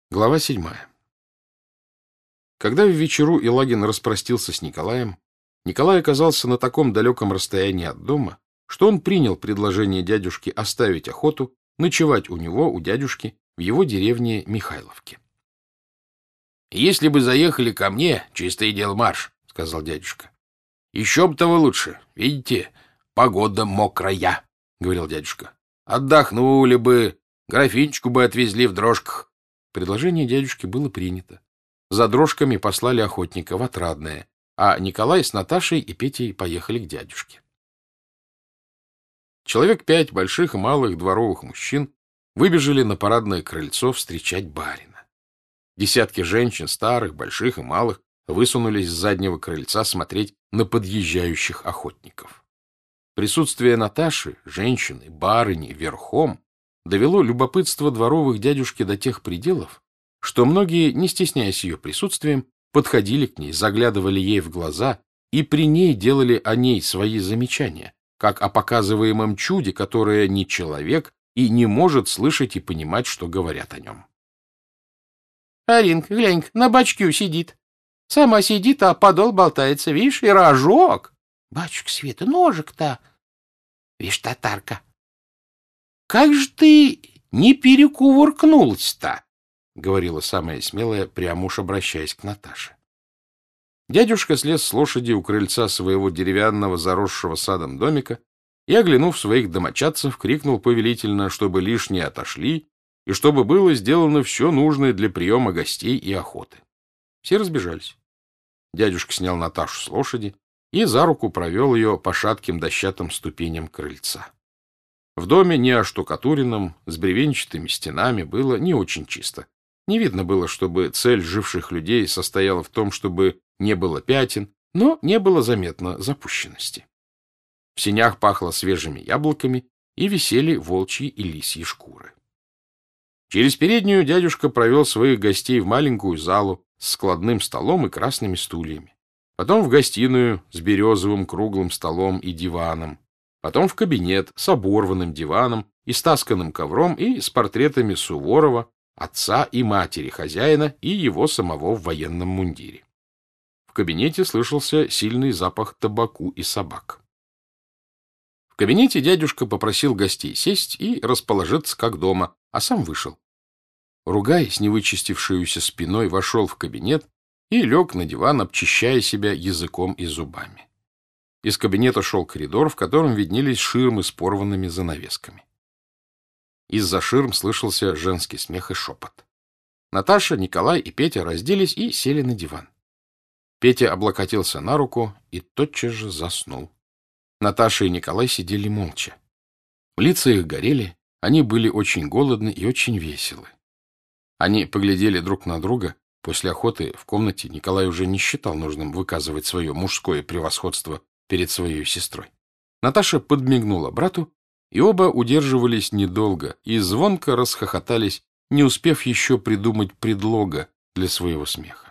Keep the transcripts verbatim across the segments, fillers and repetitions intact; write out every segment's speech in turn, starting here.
Глава седьмая. Когда в вечеру Елагин распростился с Николаем, Николай оказался на таком далеком расстоянии от дома, что он принял предложение дядюшки оставить охоту, ночевать у него, у дядюшки, в его деревне Михайловке. — Если бы заехали ко мне, чистое дело марш, — сказал дядюшка. — Еще бы того лучше. Видите, погода мокрая, — говорил дядюшка. — Отдохнули бы, графинчику бы отвезли в дрожках. Предложение дядюшки было принято. За дрожками послали охотника в Отрадное, а Николай с Наташей и Петей поехали к дядюшке. Человек пять больших и малых дворовых мужчин выбежали на парадное крыльцо встречать барина. Десятки женщин, старых, больших и малых, высунулись с заднего крыльца смотреть на подъезжающих охотников. Присутствие Наташи, женщины, барыни, верхом довело любопытство дворовых дядюшки до тех пределов, что многие, не стесняясь ее присутствием, подходили к ней, заглядывали ей в глаза и при ней делали о ней свои замечания, как о показываемом чуде, которое не человек и не может слышать и понимать, что говорят о нем. — Аринка, глянь, на бачке сидит. Сама сидит, а подол болтается, видишь, и рожок. Батюшка Света, ножик-то. Видишь, татарка. Как же ты не перекувыркнулась-то? — говорила самая смелая, прямо уж обращаясь к Наташе. Дядюшка слез с лошади у крыльца своего деревянного заросшего садом домика и, оглянув своих домочадцев, крикнул повелительно, чтобы лишние отошли и чтобы было сделано все нужное для приема гостей и охоты. Все разбежались. Дядюшка снял Наташу с лошади и за руку провел ее по шатким дощатым ступеням крыльца. В доме, не оштукатуренном, с бревенчатыми стенами, было не очень чисто. Не видно было, чтобы цель живших людей состояла в том, чтобы не было пятен, но не было заметно запущенности. В сенях пахло свежими яблоками и висели волчьи и лисьи шкуры. Через переднюю дядюшка провел своих гостей в маленькую залу с складным столом и красными стульями, потом в гостиную с березовым круглым столом и диваном, потом в кабинет с оборванным диваном и стасканным ковром и с портретами Суворова, отца и матери хозяина и его самого в военном мундире. В кабинете слышался сильный запах табаку и собак. В кабинете дядюшка попросил гостей сесть и расположиться как дома, а сам вышел. Ругаясь, невычистившуюся спиной, вошел в кабинет и лег на диван, обчищая себя языком и зубами. Из кабинета шел коридор, в котором виднелись ширмы с порванными занавесками. Из-за ширм слышался женский смех и шепот. Наташа, Николай и Петя разделись и сели на диван. Петя облокотился на руку и тотчас же заснул. Наташа и Николай сидели молча. Лица их горели, они были очень голодны и очень веселы. Они поглядели друг на друга. После охоты в комнате Николай уже не считал нужным выказывать свое мужское превосходство перед своей сестрой. Наташа подмигнула брату, и оба удерживались недолго и звонко расхохотались, не успев еще придумать предлога для своего смеха.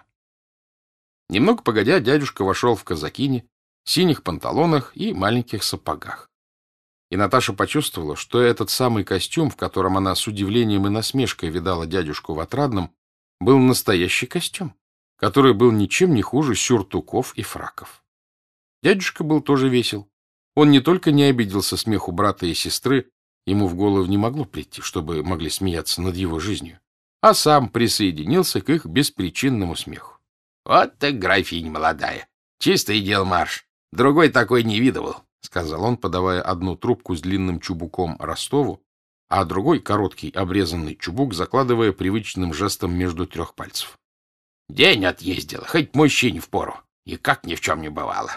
Немного погодя, дядюшка вошел в казакине, синих панталонах и маленьких сапогах. И Наташа почувствовала, что этот самый костюм, в котором она с удивлением и насмешкой видала дядюшку в Отрадном, был настоящий костюм, который был ничем не хуже сюртуков и фраков. Дядюшка был тоже весел. Он не только не обиделся смеху брата и сестры, ему в голову не могло прийти, чтобы могли смеяться над его жизнью, а сам присоединился к их беспричинному смеху. — Вот так графиня молодая! Чистое дело марш! Другой такой не видывал, — сказал он, подавая одну трубку с длинным чубуком Ростову, а другой, короткий обрезанный чубук, закладывая привычным жестом между трех пальцев. — День отъездила, хоть мужчине впору, и как ни в чем не бывало.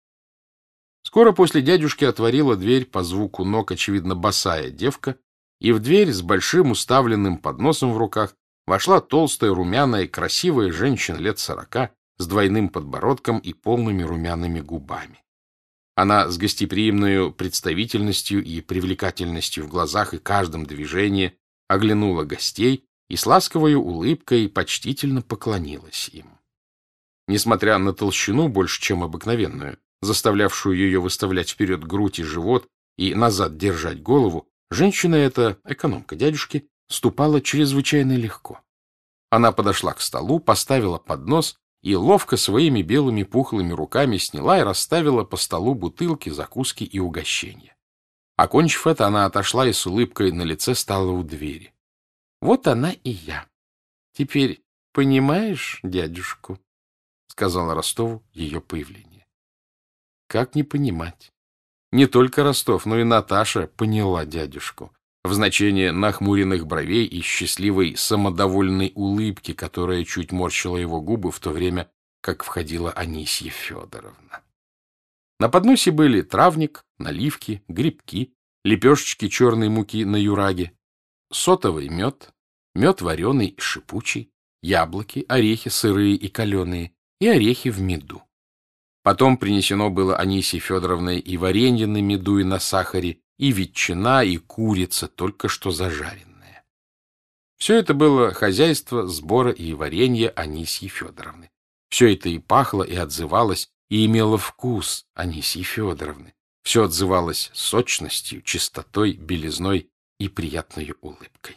Скоро после дядюшки отворила дверь по звуку ног, очевидно, босая девка, и в дверь с большим уставленным подносом в руках вошла толстая, румяная, красивая женщина лет сорока с двойным подбородком и полными румяными губами. Она с гостеприимной представительностью и привлекательностью в глазах и каждом движении оглянула гостей и с ласковой улыбкой почтительно поклонилась им. Несмотря на толщину, больше чем обыкновенную, заставлявшую ее выставлять вперед грудь и живот и назад держать голову, женщина эта, экономка дядюшки, ступала чрезвычайно легко. Она подошла к столу, поставила поднос и ловко своими белыми пухлыми руками сняла и расставила по столу бутылки, закуски и угощения. Окончив это, она отошла и с улыбкой на лице стала у двери. — Вот она и я. Теперь понимаешь дядюшку? — сказала Ростову ее появление. Как не понимать? Не только Ростов, но и Наташа поняла дядюшку в значении нахмуренных бровей и счастливой самодовольной улыбки, которая чуть морщила его губы в то время, как входила Анисья Федоровна. На подносе были травник, наливки, грибки, лепешечки черной муки на юраге, сотовый мед, мед вареный и шипучий, яблоки, орехи сырые и каленые и орехи в меду. Потом принесено было Анисьей Федоровной и варенье на меду и на сахаре, и ветчина, и курица, только что зажаренная. Все это было хозяйство сбора и варенья Анисьи Федоровны. Все это и пахло, и отзывалось, и имело вкус Анисьи Федоровны. Все отзывалось сочностью, чистотой, белизной и приятной улыбкой.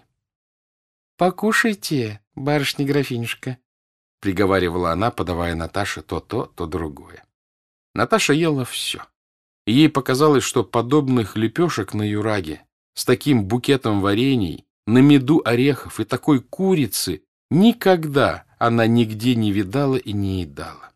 — Покушайте, барышня-графинюшка, — приговаривала она, подавая Наташе то то, то другое. Наташа ела все. Ей показалось, что подобных лепешек на юраге, с таким букетом варений, на меду орехов и такой курицы никогда она нигде не видала и не едала.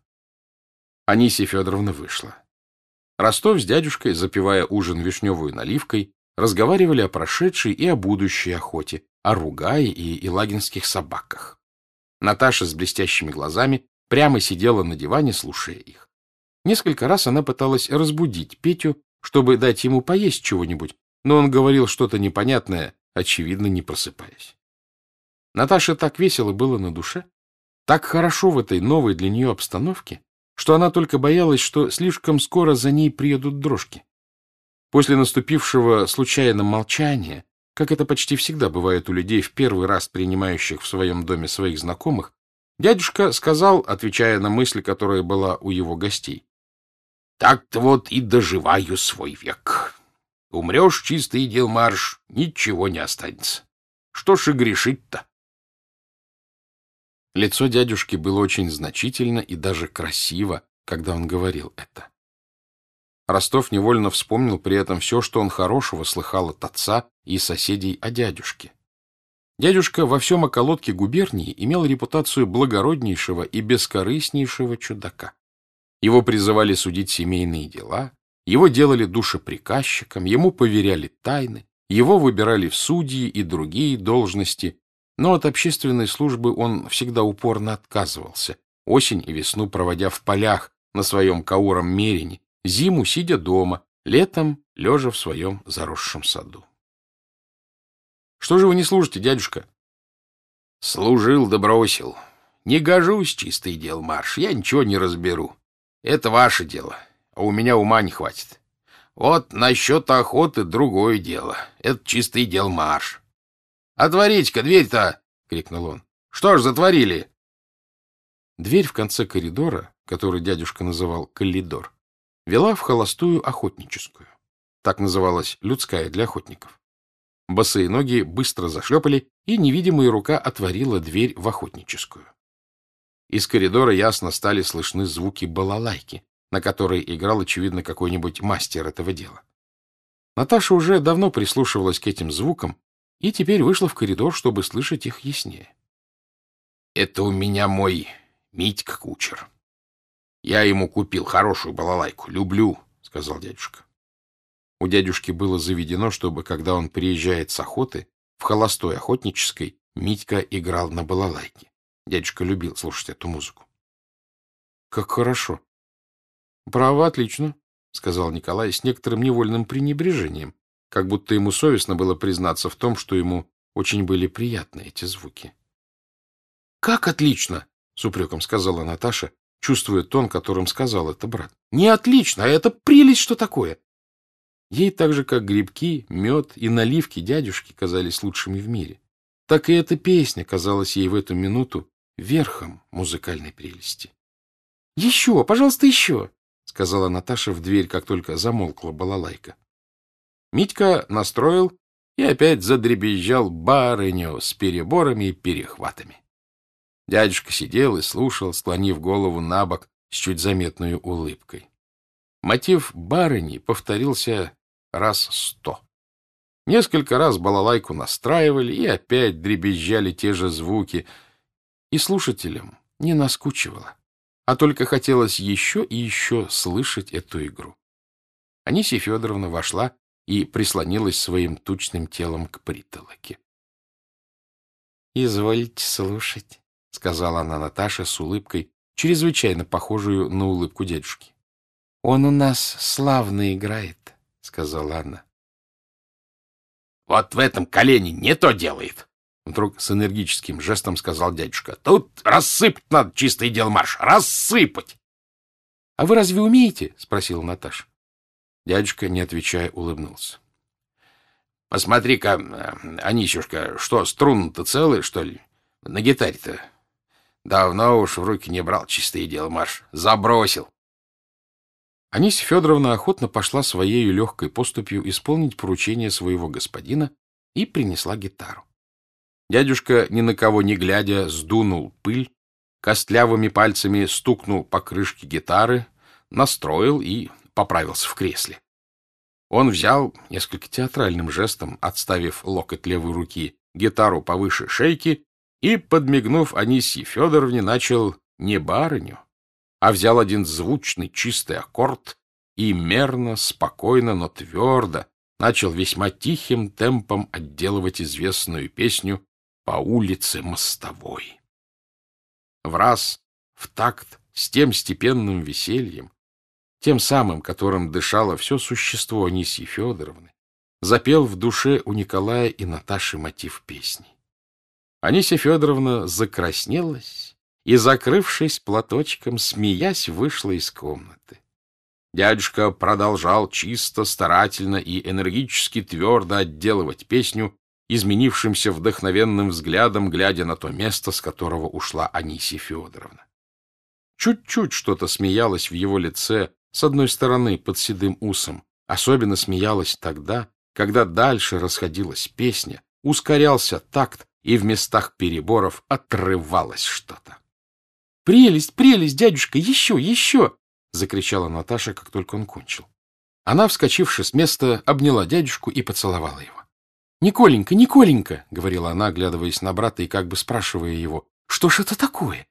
Анисья Федоровна вышла. Ростов с дядюшкой, запивая ужин вишневой наливкой, разговаривали о прошедшей и о будущей охоте, о ругае и елагинских собаках. Наташа с блестящими глазами прямо сидела на диване, слушая их. Несколько раз она пыталась разбудить Петю, чтобы дать ему поесть чего-нибудь, но он говорил что-то непонятное, очевидно, не просыпаясь. Наташе так весело было на душе, так хорошо в этой новой для нее обстановке, что она только боялась, что слишком скоро за ней приедут дрожки. После наступившего случайно молчания, как это почти всегда бывает у людей, в первый раз принимающих в своем доме своих знакомых, дядюшка сказал, отвечая на мысль, которая была у его гостей: «Так-то вот и доживаю свой век. Умрешь, чистый дел марш, ничего не останется. Что ж и грешить-то?» Лицо дядюшки было очень значительно и даже красиво, когда он говорил это. Ростов невольно вспомнил при этом все, что он хорошего слыхал от отца и соседей о дядюшке. Дядюшка во всем околотке губернии имел репутацию благороднейшего и бескорыстнейшего чудака. Его призывали судить семейные дела, его делали душеприказчиком, ему поверяли тайны, его выбирали в судьи и другие должности, но от общественной службы он всегда упорно отказывался, осень и весну проводя в полях на своем кауром мерине, зиму сидя дома, летом лежа в своем заросшем саду. — Что же вы не служите, дядюшка? — Служил да бросил. Не гожусь, чистый дел марш, я ничего не разберу. Это ваше дело, а у меня ума не хватит. Вот насчет охоты другое дело. Это чистый дел марш. — Отворите-ка дверь-то! — крикнул он. — Что ж затворили? Дверь в конце коридора, который дядюшка называл коридор, вела в холостую охотническую. Так называлась людская для охотников. Босые ноги быстро зашлепали, и невидимая рука отворила дверь в охотническую. Из коридора ясно стали слышны звуки балалайки, на которой играл, очевидно, какой-нибудь мастер этого дела. Наташа уже давно прислушивалась к этим звукам и теперь вышла в коридор, чтобы слышать их яснее. — Это у меня мой Митька кучер. Я ему купил хорошую балалайку. Люблю, — сказал дядюшка. У дядюшки было заведено, чтобы, когда он приезжает с охоты, в холостой охотнической Митька играл на балалайке. Дядюшка любил слушать эту музыку. — Как хорошо. — Право, отлично, — сказал Николай с некоторым невольным пренебрежением, как будто ему совестно было признаться в том, что ему очень были приятны эти звуки. — Как отлично, — с упреком сказала Наташа, чувствуя тон, которым сказал это брат. — Не отлично, а это прелесть, что такое. Ей так же, как грибки, мед и наливки дядюшки казались лучшими в мире, так и эта песня казалась ей в эту минуту верхом музыкальной прелести. — Еще, пожалуйста, еще, — сказала Наташа в дверь, как только замолкла балалайка. Митька настроил и опять задребезжал барыню с переборами и перехватами. Дядюшка сидел и слушал, склонив голову на бок с чуть заметной улыбкой. Мотив барыни повторился раз сто. Несколько раз балалайку настраивали, и опять дребезжали те же звуки, и слушателям не наскучивало, а только хотелось еще и еще слышать эту игру. Анисья Федоровна вошла и прислонилась своим тучным телом к притолоке. — Извольте слушать, — сказала она Наташе с улыбкой, чрезвычайно похожую на улыбку дядюшки. — Он у нас славно играет, — сказала она. — Вот в этом колене не то делает, — вдруг с энергическим жестом сказал дядюшка. — Тут рассыпать надо чистый дел марш, рассыпать! — А вы разве умеете? — спросила Наташа. Дядюшка, не отвечая, улыбнулся. — Посмотри-ка, Анисюшка, что, струны-то целые, что ли? На гитаре-то. Давно уж в руки не брал чистый дел марш. Забросил. Анисья Федоровна охотно пошла своей легкой поступью исполнить поручение своего господина и принесла гитару. Дядюшка, ни на кого не глядя, сдунул пыль, костлявыми пальцами стукнул по крышке гитары, настроил и поправился в кресле. Он взял, несколько театральным жестом, отставив локоть левой руки, гитару повыше шейки и, подмигнув Анисье Федоровне, начал не барыню, а взял один звучный чистый аккорд и мерно, спокойно, но твердо начал весьма тихим темпом отделывать известную песню «По улице Мостовой». Враз, в такт с тем степенным весельем, тем самым, которым дышало все существо Анисьи Федоровны, запел в душе у Николая и Наташи мотив песни. Анисья Федоровна закраснелась и, закрывшись платочком, смеясь, вышла из комнаты. Дядюшка продолжал чисто, старательно и энергически твердо отделывать песню, изменившимся вдохновенным взглядом, глядя на то место, с которого ушла Анисья Федоровна. Чуть-чуть что-то смеялось в его лице, с одной стороны под седым усом, особенно смеялась тогда, когда дальше расходилась песня, ускорялся такт, и в местах переборов отрывалось что-то. — Прелесть, прелесть, дядюшка, еще, еще! — закричала Наташа, как только он кончил. Она, вскочивши с места, обняла дядюшку и поцеловала его. — Николенька, Николенька! — говорила она, оглядываясь на брата и как бы спрашивая его, — что ж это такое?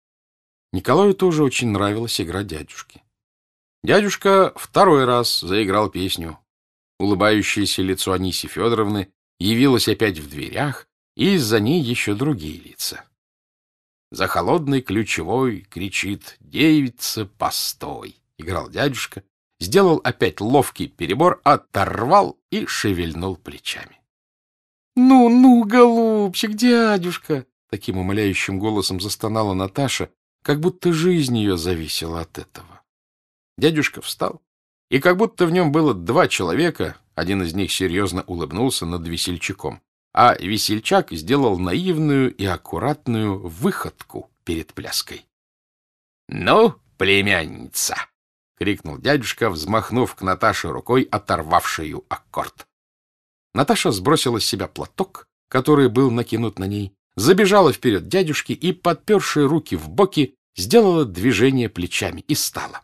Николаю тоже очень нравилась игра дядюшки. Дядюшка второй раз заиграл песню. Улыбающееся лицо Анисьи Федоровны явилось опять в дверях, и из-за ней еще другие лица. «За холодной ключевой кричит девица, постой!» — играл дядюшка, сделал опять ловкий перебор, оторвал и шевельнул плечами. «Ну, ну, голубчик, дядюшка!» — таким умоляющим голосом застонала Наташа, как будто жизнь ее зависела от этого. Дядюшка встал, и как будто в нем было два человека, один из них серьезно улыбнулся над весельчаком, а весельчак сделал наивную и аккуратную выходку перед пляской. — Ну, племянница! — крикнул дядюшка, взмахнув к Наташе рукой, оторвавшую аккорд. Наташа сбросила с себя платок, который был накинут на ней, забежала вперед дядюшки и, подперши руки в боки, сделала движение плечами и стала.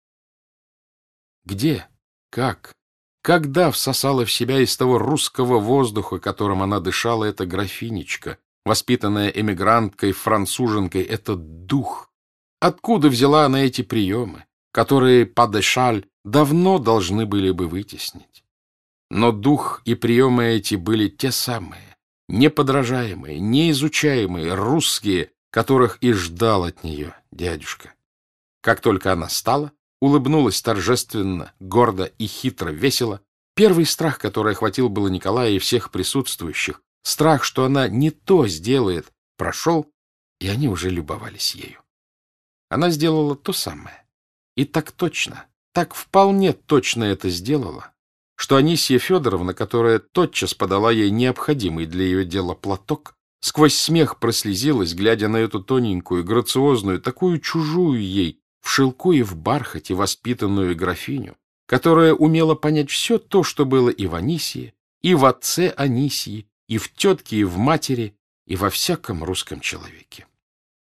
Где, как, когда всосала в себя из того русского воздуха, которым она дышала, эта графинечка, воспитанная эмигранткой-француженкой, этот дух? Откуда взяла она эти приемы, которые Падешаль давно должны были бы вытеснить? Но дух и приемы эти были те самые, неподражаемые, неизучаемые, русские, которых и ждал от нее дядюшка. Как только она стала, улыбнулась торжественно, гордо и хитро весело, первый страх, который охватил было Николая и всех присутствующих, страх, что она не то сделает, прошел, и они уже любовались ею. Она сделала то самое. И так точно, так вполне точно это сделала, что Анисья Федоровна, которая тотчас подала ей необходимый для ее дела платок, сквозь смех прослезилась, глядя на эту тоненькую, грациозную, такую чужую ей, в шелку и в бархате воспитанную графиню, которая умела понять все то, что было и в Анисье, и в отце Анисьи, и в тетке, и в матери, и во всяком русском человеке.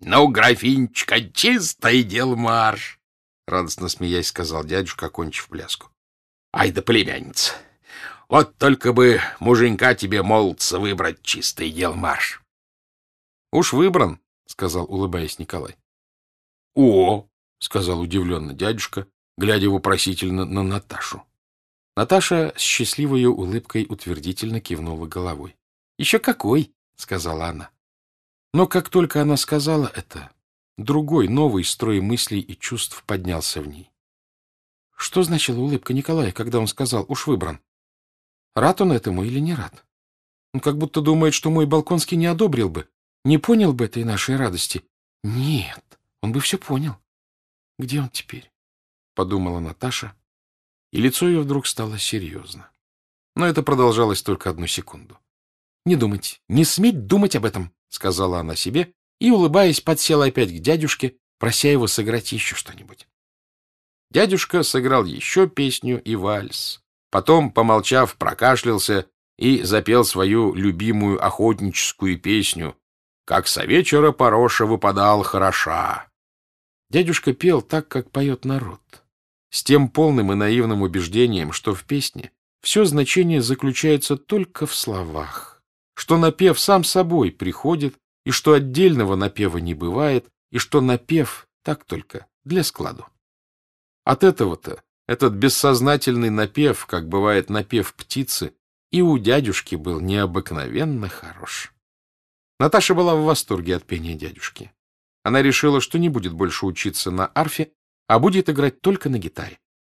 Ну, графинчика, чистое дело марш! — радостно смеясь сказал дядюшка, окончив пляску. — Ай да племянница! Вот только бы муженька тебе, молодца, выбрать, чистое дело марш! — Уж выбран, — сказал, улыбаясь Николай. — О! — сказал удивленно дядюшка, глядя вопросительно на Наташу. Наташа с счастливой улыбкой утвердительно кивнула головой. — Еще какой! — сказала она. Но как только она сказала это, другой, новый строй мыслей и чувств поднялся в ней. Что значила улыбка Николая, когда он сказал «уж выбран»? Рад он этому или не рад? Он как будто думает, что мой Балконский не одобрил бы, не понял бы этой нашей радости. Нет, он бы все понял. Где он теперь? — подумала Наташа, и лицо ее вдруг стало серьезно. Но это продолжалось только одну секунду. — Не думать, не сметь думать об этом, — сказала она себе, и, улыбаясь, подсела опять к дядюшке, прося его сыграть еще что-нибудь. Дядюшка сыграл еще песню и вальс. Потом, помолчав, прокашлялся и запел свою любимую охотническую песню «Как со вечера пороша выпадал хороша». Дядюшка пел так, как поет народ, с тем полным и наивным убеждением, что в песне все значение заключается только в словах, что напев сам собой приходит, и что отдельного напева не бывает, и что напев так только для складу. От этого-то этот бессознательный напев, как бывает напев птицы, и у дядюшки был необыкновенно хорош. Наташа была в восторге от пения дядюшки. Она решила, что не будет больше учиться на арфе, а будет играть только на гитаре.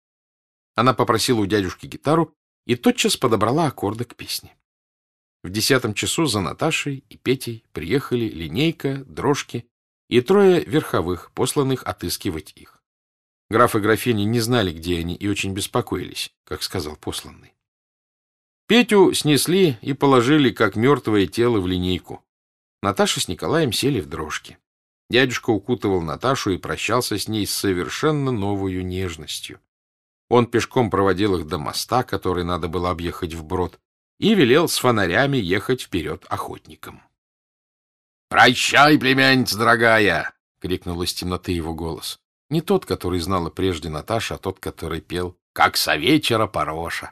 Она попросила у дядюшки гитару и тотчас подобрала аккорды к песне. В десятом часу за Наташей и Петей приехали линейка, дрожки и трое верховых, посланных отыскивать их. Граф и графиня не знали, где они, и очень беспокоились, как сказал посланный. Петю снесли и положили, как мертвое тело, в линейку. Наташа с Николаем сели в дрожки. Дядюшка укутывал Наташу и прощался с ней с совершенно новою нежностью. Он пешком проводил их до моста, который надо было объехать вброд, и велел с фонарями ехать вперед охотникам. — Прощай, племянница дорогая! — крикнул из темноты его голос. Не тот, который знала прежде Наташа, а тот, который пел «Как со вечера пороша».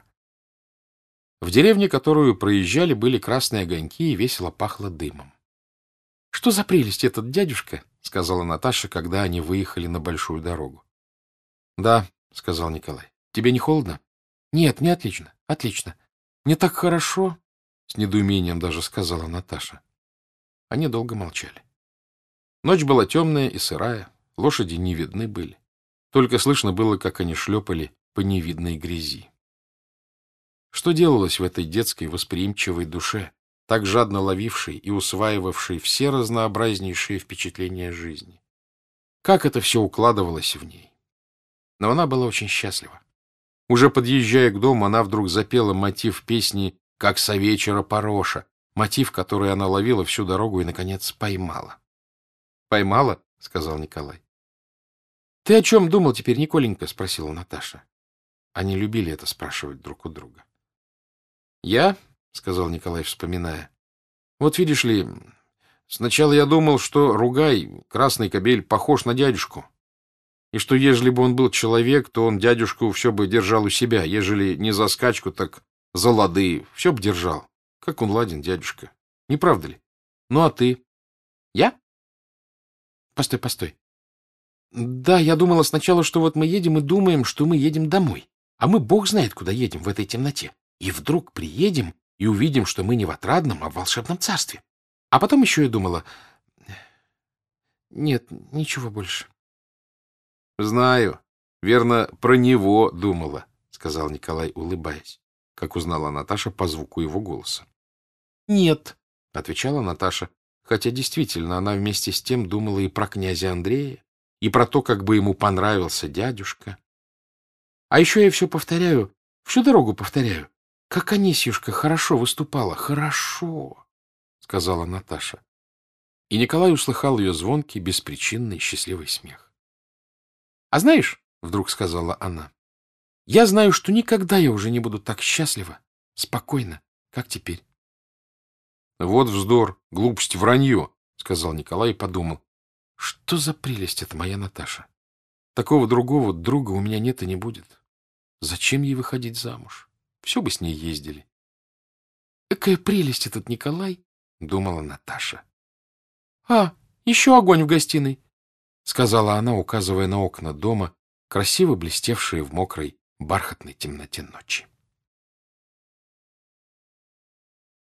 В деревне, которую проезжали, были красные огоньки и весело пахло дымом. — Что за прелесть этот дядюшка? — сказала Наташа, когда они выехали на большую дорогу. — Да, — сказал Николай. — Тебе не холодно? — Нет, мне отлично, отлично. Мне так хорошо, — с недоумением даже сказала Наташа. Они долго молчали. Ночь была темная и сырая. Лошади не видны были. Только слышно было, как они шлепали по невидной грязи. Что делалось в этой детской восприимчивой душе, так жадно ловившей и усваивавшей все разнообразнейшие впечатления жизни? Как это все укладывалось в ней? Но она была очень счастлива. Уже подъезжая к дому, она вдруг запела мотив песни «Как со вечера пороша», мотив, который она ловила всю дорогу и, наконец, поймала. «Поймала?» — сказал Николай. — Ты о чем думал теперь, Николенька? — спросила Наташа. Они любили это спрашивать друг у друга. — Я, — сказал Николай, вспоминая, — вот видишь ли, сначала я думал, что Ругай, красный кобель, похож на дядюшку, и что ежели бы он был человек, то он дядюшку все бы держал у себя, ежели не за скачку, так за лады, все бы держал. Как он ладен, дядюшка. Не правда ли? Ну, а ты? — Я? — Постой, постой. Да, я думала сначала, что вот мы едем и думаем, что мы едем домой. А мы бог знает, куда едем в этой темноте. И вдруг приедем и увидим, что мы не в отрадном, а в волшебном царстве. А потом еще я думала... Нет, ничего больше. — Знаю. Верно, про него думала, — сказал Николай, улыбаясь, как узнала Наташа по звуку его голоса. — Нет, — отвечала Наташа, хотя действительно она вместе с тем думала и про князя Андрея, и про то, как бы ему понравился дядюшка. А еще я все повторяю, всю дорогу повторяю. Как Анисьюшка хорошо выступала, хорошо, — сказала Наташа. И Николай услыхал ее звонкий, беспричинный, счастливый смех. — А знаешь, — вдруг сказала она, — я знаю, что никогда я уже не буду так счастлива, спокойно, как теперь. — Вот вздор, глупость, вранье, — сказал Николай и подумал. Что за прелесть это моя Наташа? Такого другого друга у меня нет и не будет. Зачем ей выходить замуж? Все бы с ней ездили. Какая прелесть этот Николай, — думала Наташа. — А, еще огонь в гостиной, — сказала она, указывая на окна дома, красиво блестевшие в мокрой бархатной темноте ночи.